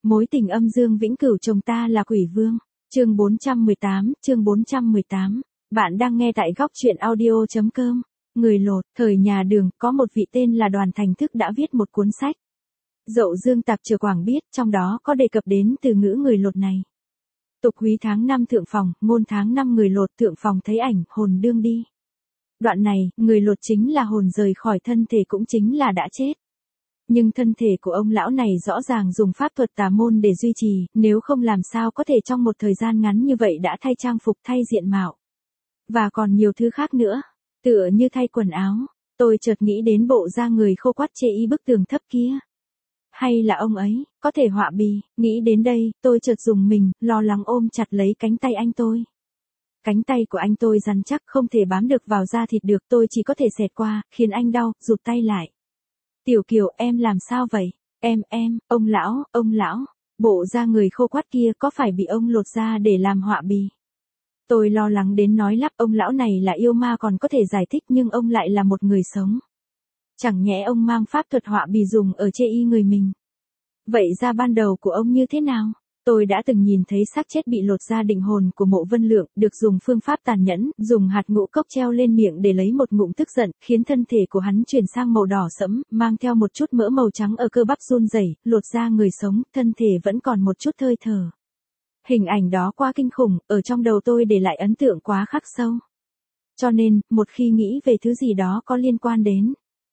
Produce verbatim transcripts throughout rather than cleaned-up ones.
Mối tình âm dương vĩnh cửu chồng ta là quỷ vương. Chương bốn trăm mười tám, chương bốn trăm mười tám. Bạn đang nghe tại góc truyện audio chấm com. Người lột, thời nhà Đường, có một vị tên là Đoàn Thành Thức đã viết một cuốn sách. Dậu Dương Tạp Chửa Quảng biết, trong đó có đề cập đến từ ngữ người lột này. Tục húy tháng năm thượng phòng, ngôn tháng năm người lột thượng phòng thấy ảnh, hồn đương đi. Đoạn này, người lột chính là hồn rời khỏi thân thể cũng chính là đã chết. Nhưng thân thể của ông lão này rõ ràng dùng pháp thuật tà môn để duy trì, nếu không làm sao có thể trong một thời gian ngắn như vậy đã thay trang phục thay diện mạo. Và còn nhiều thứ khác nữa, tựa như thay quần áo, tôi chợt nghĩ đến bộ da người khô quắt chê y bức tường thấp kia. Hay là ông ấy, có thể họa bì, nghĩ đến đây, tôi chợt dùng mình, lo lắng ôm chặt lấy cánh tay anh tôi. Cánh tay của anh tôi rắn chắc không thể bám được vào da thịt được, tôi chỉ có thể xẹt qua, khiến anh đau, rụt tay lại. Tiểu Kiều, em làm sao vậy? Em, em, ông lão, ông lão, bộ da người khô quắt kia có phải bị ông lột ra để làm họa bì? Tôi lo lắng đến nói lắp, ông lão này là yêu ma còn có thể giải thích nhưng ông lại là một người sống. Chẳng nhẽ ông mang pháp thuật họa bì dùng ở chê y người mình? Vậy da ban đầu của ông như thế nào? Tôi đã từng nhìn thấy xác chết bị lột ra định hồn của Mộ Vân Lượng, được dùng phương pháp tàn nhẫn, dùng hạt ngũ cốc treo lên miệng để lấy một ngụm tức giận, khiến thân thể của hắn chuyển sang màu đỏ sẫm, mang theo một chút mỡ màu trắng ở cơ bắp run rẩy, lột ra người sống, thân thể vẫn còn một chút hơi thở. Hình ảnh đó quá kinh khủng, ở trong đầu tôi để lại ấn tượng quá khắc sâu. Cho nên, một khi nghĩ về thứ gì đó có liên quan đến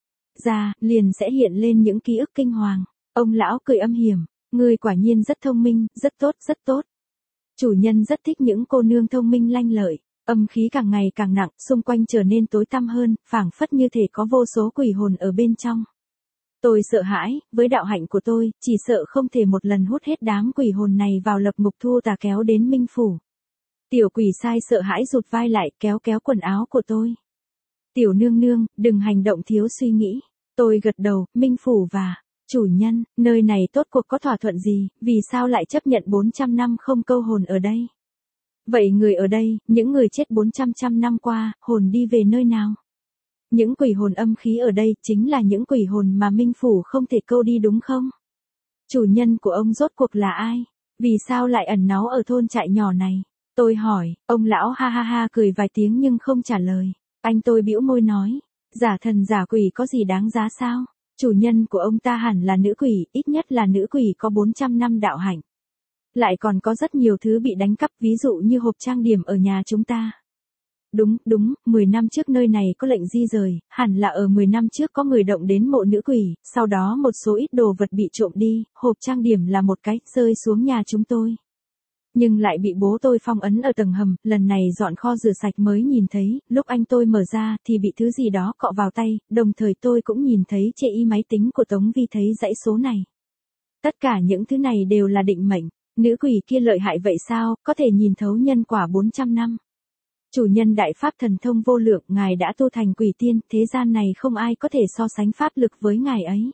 da, liền sẽ hiện lên những ký ức kinh hoàng. Ông lão cười âm hiểm. Ngươi quả nhiên rất thông minh, rất tốt, rất tốt. Chủ nhân rất thích những cô nương thông minh lanh lợi. Âm khí càng ngày càng nặng, xung quanh trở nên tối tăm hơn, phảng phất như thể có vô số quỷ hồn ở bên trong. Tôi sợ hãi, với đạo hạnh của tôi, chỉ sợ không thể một lần hút hết đám quỷ hồn này vào lập ngục thu tà kéo đến Minh Phủ. Tiểu quỷ sai sợ hãi rụt vai lại, kéo kéo quần áo của tôi. Tiểu nương nương, đừng hành động thiếu suy nghĩ. Tôi gật đầu, Minh Phủ và... Chủ nhân, nơi này tốt cuộc có thỏa thuận gì, vì sao lại chấp nhận bốn trăm năm không câu hồn ở đây? Vậy người ở đây, những người chết bốn trăm trăm năm qua, hồn đi về nơi nào? Những quỷ hồn âm khí ở đây chính là những quỷ hồn mà Minh Phủ không thể câu đi đúng không? Chủ nhân của ông rốt cuộc là ai? Vì sao lại ẩn náu ở thôn trại nhỏ này? Tôi hỏi, ông lão ha ha ha cười vài tiếng nhưng không trả lời. Anh tôi bĩu môi nói, giả thần giả quỷ có gì đáng giá sao? Chủ nhân của ông ta hẳn là nữ quỷ, ít nhất là nữ quỷ có bốn trăm năm đạo hạnh. Lại còn có rất nhiều thứ bị đánh cắp, ví dụ như hộp trang điểm ở nhà chúng ta. Đúng, đúng, mười năm trước nơi này có lệnh di rời, hẳn là ở mười năm trước có người động đến mộ nữ quỷ, sau đó một số ít đồ vật bị trộm đi, hộp trang điểm là một cái, rơi xuống nhà chúng tôi. Nhưng lại bị bố tôi phong ấn ở tầng hầm, lần này dọn kho rửa sạch mới nhìn thấy, lúc anh tôi mở ra thì bị thứ gì đó cọ vào tay, đồng thời tôi cũng nhìn thấy chê y máy tính của Tống Vi thấy dãy số này. Tất cả những thứ này đều là định mệnh, nữ quỷ kia lợi hại vậy sao, có thể nhìn thấu nhân quả bốn trăm năm. Chủ nhân đại pháp thần thông vô lượng, ngài đã tu thành quỷ tiên, thế gian này không ai có thể so sánh pháp lực với ngài ấy.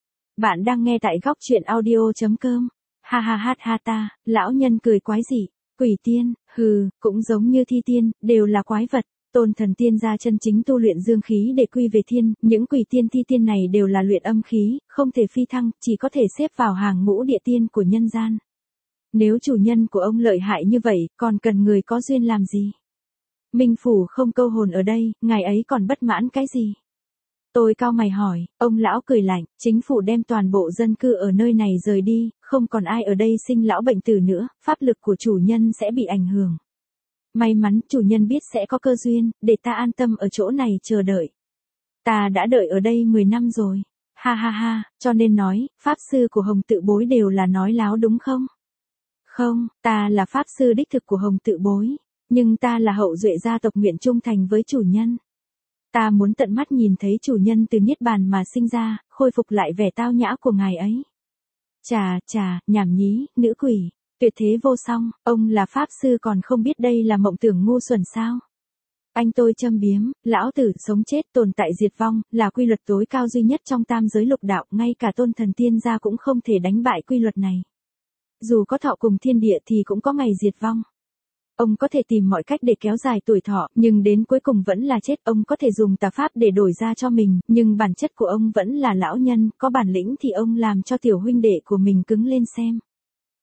Bạn đang nghe tại góc truyện audio chấm com. Ha ha ha ha ta, lão nhân cười quái dị, quỷ tiên, hừ, cũng giống như thi tiên, đều là quái vật, tôn thần tiên gia chân chính tu luyện dương khí để quy về thiên, những quỷ tiên thi tiên này đều là luyện âm khí, không thể phi thăng, chỉ có thể xếp vào hàng ngũ địa tiên của nhân gian. Nếu chủ nhân của ông lợi hại như vậy, còn cần người có duyên làm gì? Minh Phủ không câu hồn ở đây, ngài ấy còn bất mãn cái gì? Tôi cau mày hỏi, ông lão cười lạnh, chính phủ đem toàn bộ dân cư ở nơi này rời đi, không còn ai ở đây sinh lão bệnh tử nữa, pháp lực của chủ nhân sẽ bị ảnh hưởng. May mắn chủ nhân biết sẽ có cơ duyên, để ta an tâm ở chỗ này chờ đợi. Ta đã đợi ở đây mười năm rồi. Ha ha ha, cho nên nói, pháp sư của Hồng Tự Bối đều là nói láo đúng không? Không, ta là pháp sư đích thực của Hồng Tự Bối, nhưng ta là hậu duệ gia tộc nguyện trung thành với chủ nhân. Ta muốn tận mắt nhìn thấy chủ nhân từ niết bàn mà sinh ra, khôi phục lại vẻ tao nhã của ngài ấy. Chà, chà, nhảm nhí, nữ quỷ, tuyệt thế vô song, ông là pháp sư còn không biết đây là mộng tưởng ngu xuẩn sao? Anh tôi châm biếm, lão tử sống chết tồn tại diệt vong, là quy luật tối cao duy nhất trong tam giới lục đạo, ngay cả tôn thần tiên gia cũng không thể đánh bại quy luật này. Dù có thọ cùng thiên địa thì cũng có ngày diệt vong. Ông có thể tìm mọi cách để kéo dài tuổi thọ, nhưng đến cuối cùng vẫn là chết. Ông có thể dùng tà pháp để đổi ra cho mình, nhưng bản chất của ông vẫn là lão nhân, có bản lĩnh thì ông làm cho tiểu huynh đệ của mình cứng lên xem.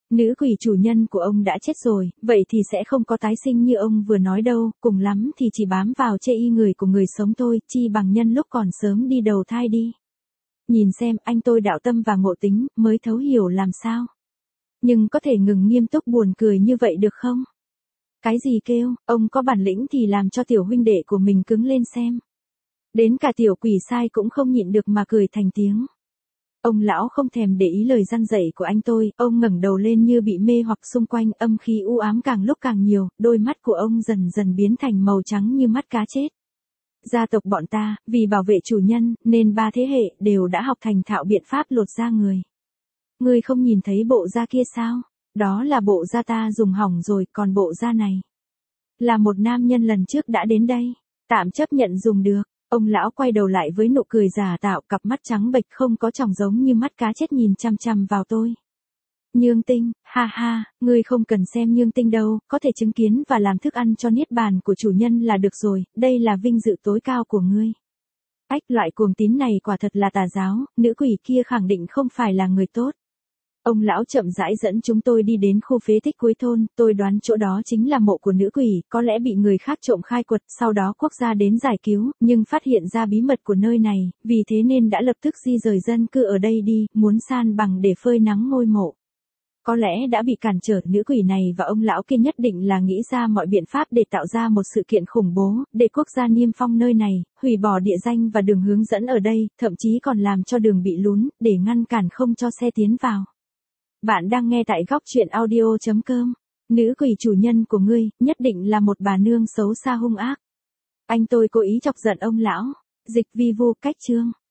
Nữ quỷ chủ nhân của ông đã chết rồi, vậy thì sẽ không có tái sinh như ông vừa nói đâu, cùng lắm thì chỉ bám vào chê y người của người sống thôi, chi bằng nhân lúc còn sớm đi đầu thai đi. Nhìn xem, anh tôi đạo tâm và ngộ tính, mới thấu hiểu làm sao. Nhưng có thể ngừng nghiêm túc buồn cười như vậy được không? Cái gì kêu, ông có bản lĩnh thì làm cho tiểu huynh đệ của mình cứng lên xem. Đến cả tiểu quỷ sai cũng không nhịn được mà cười thành tiếng. Ông lão không thèm để ý lời răn dạy của anh tôi, ông ngẩng đầu lên như bị mê hoặc, xung quanh âm khí u ám càng lúc càng nhiều, đôi mắt của ông dần dần biến thành màu trắng như mắt cá chết. Gia tộc bọn ta, vì bảo vệ chủ nhân, nên ba thế hệ đều đã học thành thạo biện pháp lột da người. Ngươi không nhìn thấy bộ da kia sao? Đó là bộ da ta dùng hỏng rồi, còn bộ da này là một nam nhân lần trước đã đến đây, tạm chấp nhận dùng được. Ông lão quay đầu lại với nụ cười giả tạo, cặp mắt trắng bệch không có tròng giống như mắt cá chết nhìn chằm chằm vào tôi. Nhương tinh, ha ha, ngươi không cần xem nhương tinh đâu, có thể chứng kiến và làm thức ăn cho niết bàn của chủ nhân là được rồi, đây là vinh dự tối cao của ngươi. Ách, loại cuồng tín này quả thật là tà giáo, nữ quỷ kia khẳng định không phải là người tốt. Ông lão chậm rãi dẫn chúng tôi đi đến khu phế tích cuối thôn, tôi đoán chỗ đó chính là mộ của nữ quỷ, có lẽ bị người khác trộm khai quật, sau đó quốc gia đến giải cứu, nhưng phát hiện ra bí mật của nơi này, vì thế nên đã lập tức di rời dân cư ở đây đi, muốn san bằng để phơi nắng ngôi mộ. Có lẽ đã bị cản trở, nữ quỷ này và ông lão kia nhất định là nghĩ ra mọi biện pháp để tạo ra một sự kiện khủng bố, để quốc gia niêm phong nơi này, hủy bỏ địa danh và đường hướng dẫn ở đây, thậm chí còn làm cho đường bị lún, để ngăn cản không cho xe tiến vào. Bạn đang nghe tại góc truyện audio chấm com. Nữ quỷ chủ nhân của ngươi, nhất định là một bà nương xấu xa hung ác. Anh tôi cố ý chọc giận ông lão. Dịch vi vu cách chương.